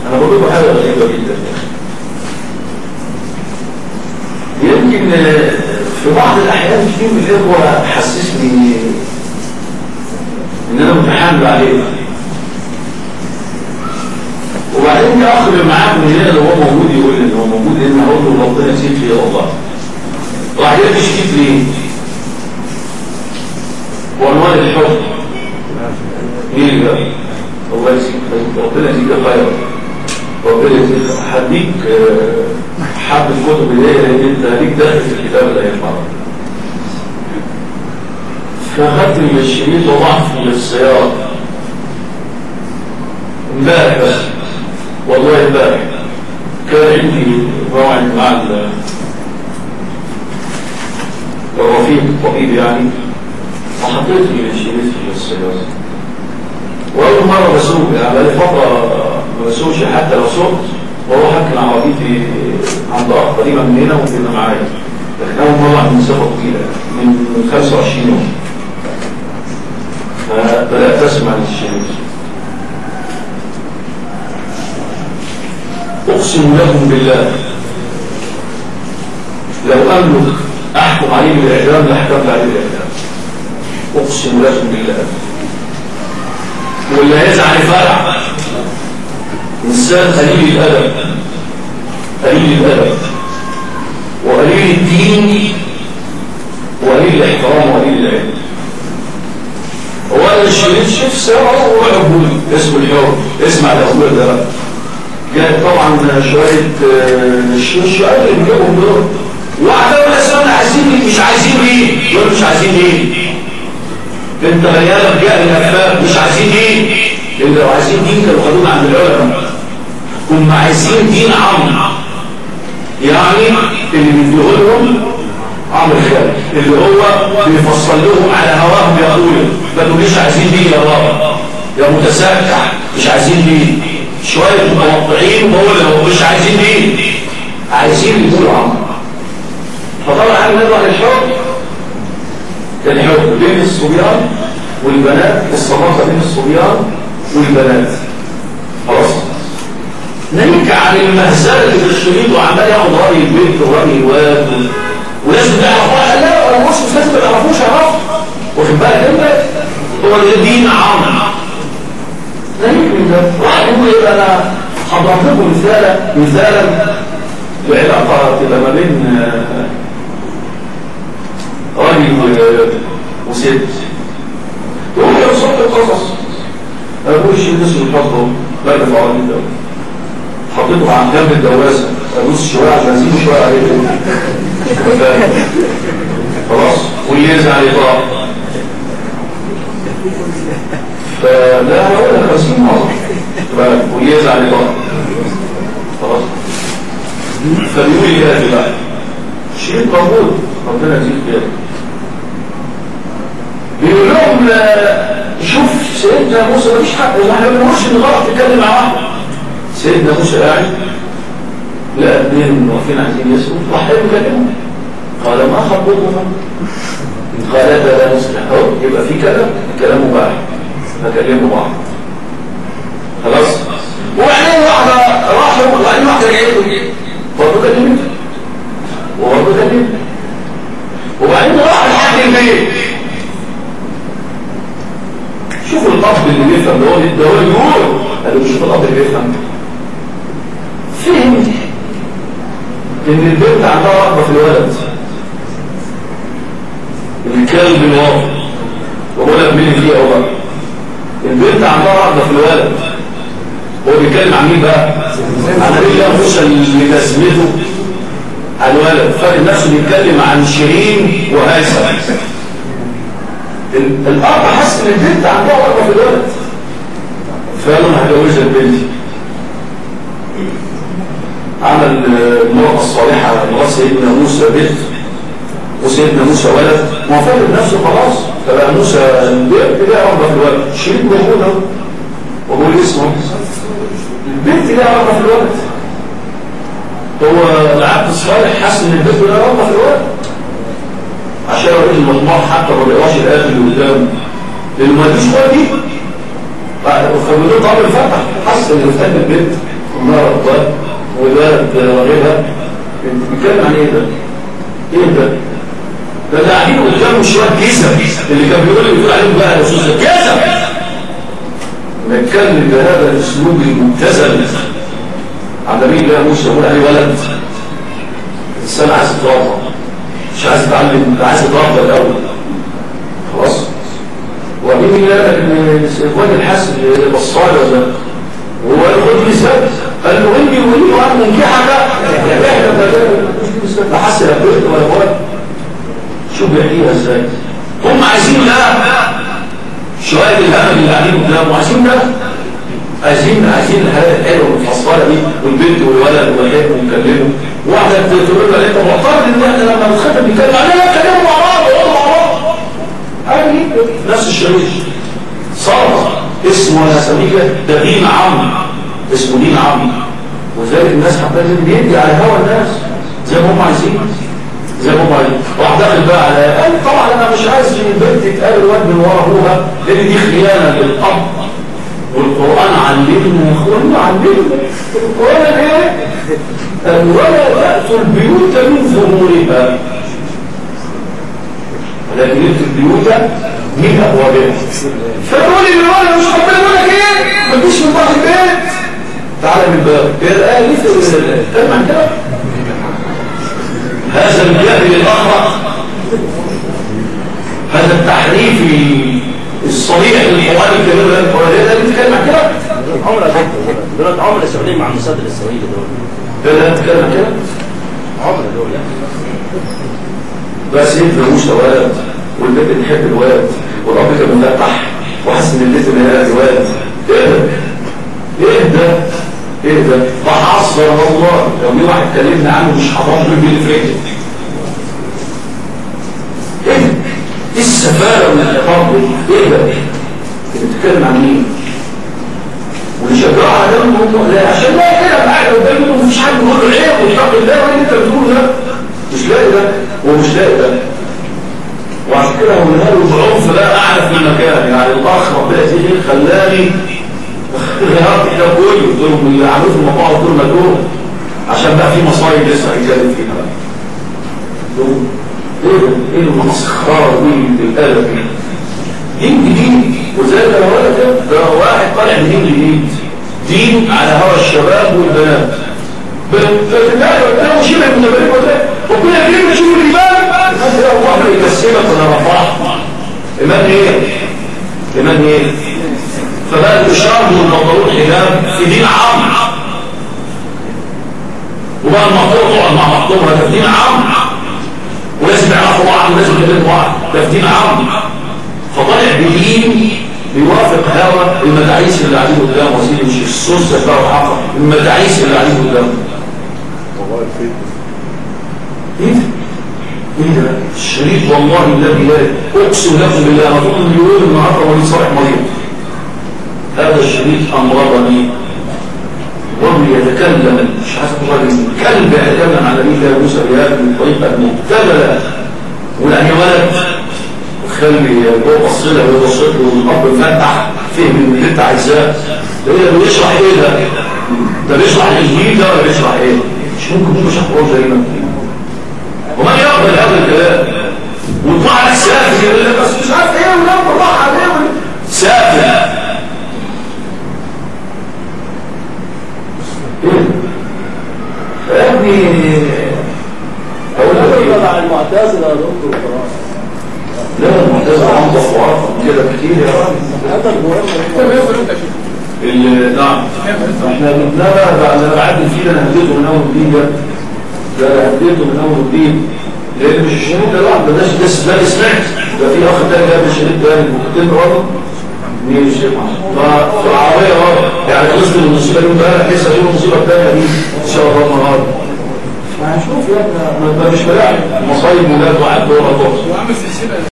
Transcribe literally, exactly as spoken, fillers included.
انا بقول لكم حاجه غريبه جدا، يمكن في بعض الاحيان كتير من الاخوه حسسني ان انا متحامل عليه، وبعدين جه اخ اللي معاكم هنا اللي هو موجود يقول لي ان هو موجود هنا، اقول له ربنا يزيد لي والله. راح جاي تشكيت ليه؟ وعنوان الحب مين اللي جاب؟ الله يزيد ربنا يزيد خير، ربنا يزيد هديك حبة كتب اللي هي لان انت ليك داخل في الكتاب اللي هينفعك. فاخدت من الشريط وضعت في السيارة امبارح بس والله امبارح كان عندي موعد مع الرفيق الطبيب يعني، وحطيت من الشريط في السيارة. وأول مرة بسوق يعني بقالي فترة ما بسوقش، حتى لو سوقت بروح أركن عربيتي عند أخ قريبة من هنا وبتبقى معايا، لكن أول مرة من مسافة طويلة من خمسة وعشرين يوم. فبدأت أسمع للشريط. أقسم لكم بالله لو أملك أحكم عليه بالإعدام لحكمت عليه بالإعدام. أقسم لكم بالله. واللي هيزعل فرع إنسان قليل الأدب، قليل الأدب وقليل الدين وقليل الاحترام وقليل العلم. هو الشريط شوف ساعة وعبولي اسمه الحوار، اسمع الأخبار ده بقى. جاء طبعا شوية الشوية اللي بيجيبهم دول واحدة ولا سنة عايزين مش عايزين ايه؟ يقول مش عايزين ايه؟ انت غيالك جاء الأفاق مش عايزين ايه؟ اللي لو عايزين دين كانوا خدونا عند العلماء، هم عايزين دين عام، يعني اللي بيديهولهم عمرو خالد اللي هو بيفصل لهم على هواهم يقولوا ما تقوليش عايزين دين يا بابا يا متسكع، مش عايزين دين. شوية متوقعين وهو اللي مش عايزين دين، عايزين يقولوا عمرو. فطبعا عن نضع الحب الحب بين الصبيان والبنات، الصداقة بين الصبيان والبنات. خلاص نرجع عن المهزله اللي في الشريط وعمال ياخد راي البنت وراي الواد ولازم تعرفوها. لا انا مش لازم ما تعرفوش اهو، واخد بالك انت؟ هو الدين عام لا يمكن ده. واحد يقول ايه؟ انا حضرت لكم مثالا مثالا لعلاقه تبقى ما بين راجل وست، يقول لي صوت القصص أقول الشيء ده اسمه الحظ لا يفعل من ده، حطيته عن جنب الدواسة أدوس شوية عشان أزيده شوية عليه خلاص ويرزع عليه طرق. فده هقولها خمسين مرة ويرزع عليه طرق خلاص. فبيقول لي هذا بقى شيء موجود ربنا يزيد كده. بيقول لهم شوف سيدنا موسى مفيش حق، احنا ما بنقولش ان غلط تتكلم مع واحد. سيدنا موسى قاعد لا اثنين واقفين عايزين يسكتوا، راح يكلمهم قال ما خطبكم؟ قال لا نصلح. اهو يبقى في كلام، الكلام مباح، فكلموا بعض خلاص. وبعدين واحده راحوا وبعدين واحده رجعت برضه كلمت وبرضه كلمت، وبعدين راح لحد البيت. شوفوا الأب اللي بيفهم ده هو ده هو يقول قالوا شوفوا الأب اللي بيفهم فهم إن البنت عندها رغبة في الولد، الكلب الواقع وهو لك مين فيه أو بقى البنت عندها رغبة في الولد. هو بيتكلم عن مين بقى؟ عن نبي موسى اللي نسمته على الولد، فاكر نفسه بيتكلم عن شيرين وهيثم. الأب حس إن البنت عندها رغبة في الولد، فقالوا أنا هجوزها البنت. عمل المرأة الصالحة مرات سيدنا موسى بنت وسيدنا موسى ولد، وفاكر نفسه خلاص فبقى موسى البنت لها رغبة في الولد، شريك موجود اهو وبقول اسمه البنت لها رغبة في الولد. هو العبد الصالح حس إن البنت لها رغبة في الولد عشان الراجل المطموح حتى ما بيقراش الآيات اللي قدامه لأنه ما يدوش ولا دي. فبدون طعم الفتح حس إن يفتن البنت مرض ولاد راغبة. انت بتتكلم عن ايه ده؟ ايه ده؟ ده اللي قاعدين قدامه شويه كذب اللي كان بيقول لي بيقول عليهم بقى يا استاذ كذب. نتكلم بهذا الاسلوب المبتذل عند مين بقى موسى يقول عليه ولد؟ الانسان عايز يتربى، مش عايز يتعلم، عايز يتربى الاول. خلاص؟ ومين اللي قال لك ان الواد الحسن بصاله ده وهو ياخد لي سبت قال له اني وليد وان منكحك احنا لا حسن لا بنت ولا ولد. شوف بيحكيها ازاي. هم عايزين لا شويه الهمل اللي قاعدين قدامه عايزين ده، عايزين عايزين الحياه الحلوه والفصاله دي والبنت والولد والحب ونكلمه. واحده تقول له انت معترض ان احنا لما بنتخاطب بنتكلم علينا نتكلموا مع بعض ونقعدوا مع بعض. عادي نفس الشريط صار اسمه انا اسميه ده دين عام، اسمه دين عام. وذلك الناس حبايبي بيدي على هوا الناس زي ما هم عايزين زي ما هم عايزين. واحد داخل بقى على قال طبعا انا مش عايز البنت تتقابل واد من ورا ابوها لان دي خيانه للاب. والقران علمنا يا اخوانا علمنا القران ايه؟ ولا تاتوا البيوت من ظهورها ولكن انتوا البيوت من ابوابها. فتقول لي الولد مش ربنا يقول لك ايه؟ ما تجيش من بره البيت، تعالى من الباب. هي الايه دي تتكلم عن كده؟ هذا الجهل الاخر، هذا التحريف الصريح للقران الكريم القرآن ده بيتكلم عن كده؟ عمره دلوقتي عمره سعوديه مع المصادر الاسرائيلي دول. ده بيتكلم عن كده؟ عمره دول بس انت مش ولد والبنت بتحب الولد والاب كان مفتح وحاسس ان البنت ان هي الولد. ايه ده؟ ايه ده؟ ايه ده؟ فحصر والله لو في واحد كلمنا عنه مش حضرت له اللي فاتت. ايه ده؟ ايه السفاله والانحطاط دي؟ ايه ده؟ انت بتتكلم عن مين؟ واللي شجعها ده الموضوع لا عشان لا كده قاعد قدامه ومفيش حد بيقول له ايه ويتقي الله وايه اللي انت بتقوله ده؟ مش لاقي ده ومش لاقي ده. وعشان كده هو قالوا بعنف لا اعرف من مكان. يعني الاخ ربنا يهديه خلاني غيرت كده كله قلت لهم اللي عملوه في المقاعد دول مجنون عشان بقى في مصايب لسه هيتكلم فيها بقى. ايه ده؟ ايه المسخره دي بالقلب دي؟ دين جديد. وزي ما بقول لك ده واحد طالع من دين جديد، دين على هوى الشباب والبنات. بتلاقي شبه من البنات ولا وكل كلمه تشوف الايمان انت لو واحد يكسبك ولا رفعت ايمان ايه؟ ايمان ايه؟ فبقى الاشاره والمطلوب حجاب في دين عام، وبقى المطلوب تقعد مع مطلوبها ده في دين عام، ولازم يعرفوا بعض ولازم يكلموا بعض ده في دين عام. فطالع بدين بيوافق هوا المداعيس اللي قاعدين قدامه وسيله مش السوسه بقى وحقه المداعيس اللي قاعدين قدامه. والله الفيت ايه ده؟ ايه ده؟ الشريط والله الذي لا اقسم لكم بالله ما تقول مليون النهارده وليد صالح مريض. هذا الشريط امرضني وهو يتكلم مش عارف الراجل كلب يتكلم على نبي الله موسى بهذه الطريقه المبتذله والان ولد خلي جوه الصله ويبص له والاب مفتح فهم اللي انت عايزاه. ده بيشرح ايه ده؟ ده بيشرح الانجيل ده ولا بيشرح ايه؟ مش ممكن يكون بيشرح قرآن زي ما ومن يقبل هذا الكلام ويطلع لك سافل يقول لك بس مش عارف ايه ولا طلع عليه سافل. يا ابني اقول لك مع المعتزله يا دكتور خلاص. لا المعتزله انضف وارفع كده كتير يا راجل. هذا المهم اللي نعم احنا بنبقى بعد بعد فينا نهديته من اول وجديد ده ده هديته من اول وجديد لان مش الشريط ده لوحده ده ده ده سمعت ده في اخ تاني جاب الشريط ده ممكن برضه مين الشيخ في العربيه برضه يعني خلصت من المصيبه دي امبارح لسه هيجي المصيبه الثانيه دي ان شاء الله النهارده. هنشوف يا ابني مش بلاعب مصايب ولاد وعد ولا طرس